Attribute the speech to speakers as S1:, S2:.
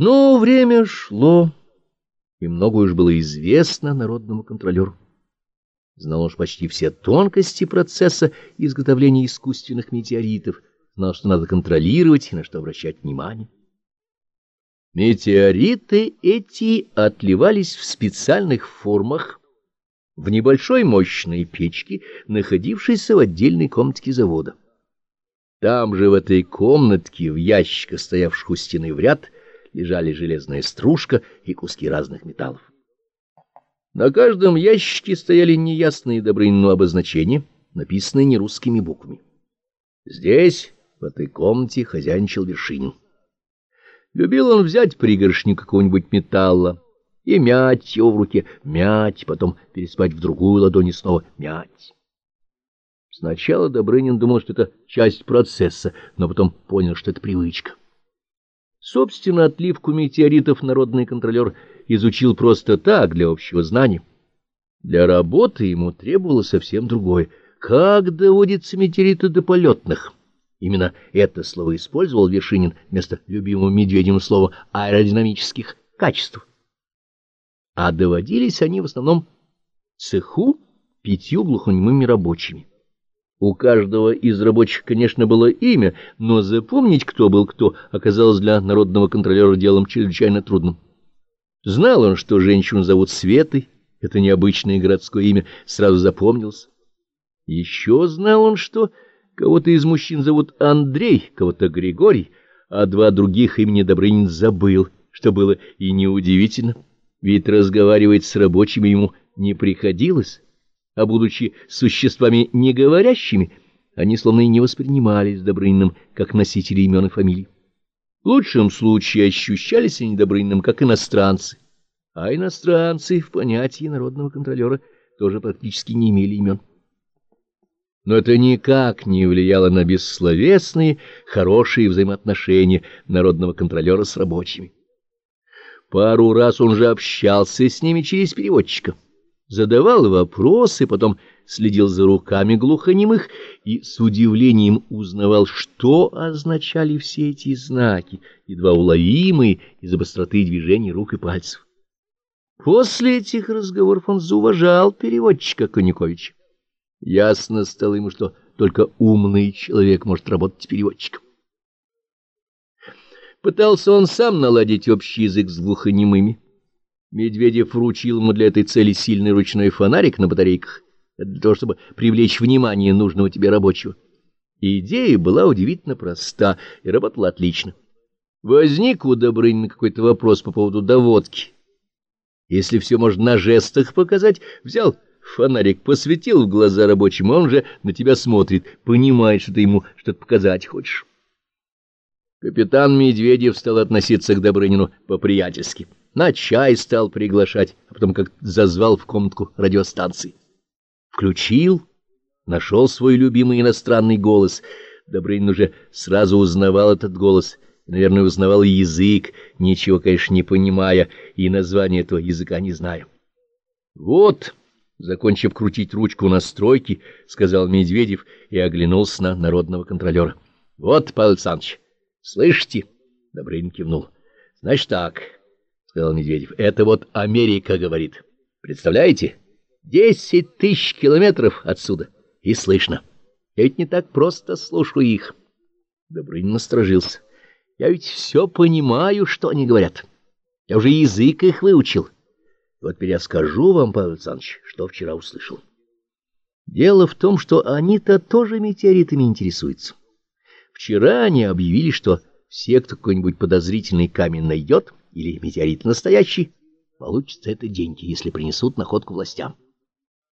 S1: Но время шло, и многое уж было известно народному контролеру. Знал уж почти все тонкости процесса изготовления искусственных метеоритов, знал, что надо контролировать и на что обращать внимание. Метеориты эти отливались в специальных формах в небольшой мощной печке, находившейся в отдельной комнатке завода. Там же, в этой комнатке, в ящиках, стоявших у стены в ряд, лежали железная стружка и куски разных металлов. На каждом ящике стояли неясные Добрынину обозначения, написанные нерусскими буквами. Здесь, в этой комнате, хозяйничал Вершинин. Любил он взять пригоршню какого-нибудь металла и мять его в руке, мять, потом переспать в другую ладонь и снова мять. Сначала Добрынин думал, что это часть процесса, но потом понял, что это привычка. Собственно, отливку метеоритов народный контролер изучил просто так, для общего знания. Для работы ему требовалось совсем другое. Как доводятся метеориты до полетных? Именно это слово использовал Вершинин вместо любимого Медведевым слова аэродинамических качеств. А доводились они в основном в цеху 5 глухонемыми рабочими. У каждого из рабочих, конечно, было имя, но запомнить, кто был кто, оказалось для народного контролера делом чрезвычайно трудным. Знал он, что женщину зовут Светой, это необычное городское имя, сразу запомнилось. Еще знал он, что кого-то из мужчин зовут Андрей, кого-то Григорий, а 2 других имени Добрынин забыл, что было и неудивительно, ведь разговаривать с рабочими ему не приходилось. А будучи существами неговорящими, они словно и не воспринимались Добрыниным как носители имен и фамилий. В лучшем случае ощущались они Добрыниным как иностранцы, а иностранцы в понятии народного контролера тоже практически не имели имен. Но это никак не влияло на бессловесные, хорошие взаимоотношения народного контролера с рабочими. Пару раз он же общался с ними через переводчика. Задавал вопросы, потом следил за руками глухонемых и с удивлением узнавал, что означали все эти знаки, едва уловимые из-за быстроты движений рук и пальцев. После этих разговоров он зауважал переводчика Коньяковича. Ясно стало ему, что только умный человек может работать переводчиком. Пытался он сам наладить общий язык с глухонемыми. Медведев вручил ему для этой цели сильный ручной фонарик на батарейках, для того, чтобы привлечь внимание нужного тебе рабочего. Идея была удивительно проста и работала отлично. Возник у Добрынина какой-то вопрос по поводу доводки. Если все можно на жестах показать, взял фонарик, посветил в глаза рабочему, он же на тебя смотрит, понимает, что ты ему что-то показать хочешь. Капитан Медведев стал относиться к Добрынину по-приятельски. На чай стал приглашать, а потом как зазвал в комнатку радиостанции. Включил, нашел свой любимый иностранный голос. Добрынин уже сразу узнавал этот голос, и, наверное, узнавал язык, ничего, конечно, не понимая, и название этого языка не зная. «Вот», закончив крутить ручку настройки, сказал Медведев и оглянулся на народного контролера. «Вот, Павел Александрович, слышите?» Добрынин кивнул. «Значит так», — сказал Медведев, — «это вот Америка говорит. Представляете? 10 000 километров отсюда, и слышно. Я ведь не так просто слушаю их». Добрынин насторожился. «Я ведь все понимаю, что они говорят. Я уже язык их выучил. Вот перескажу вам, Павел Александрович, что вчера услышал. Дело в том, что они-то тоже метеоритами интересуются. Вчера они объявили, что все, кто какой-нибудь подозрительный камень найдет, или метеорит настоящий, получат за это деньги, если принесут находку властям.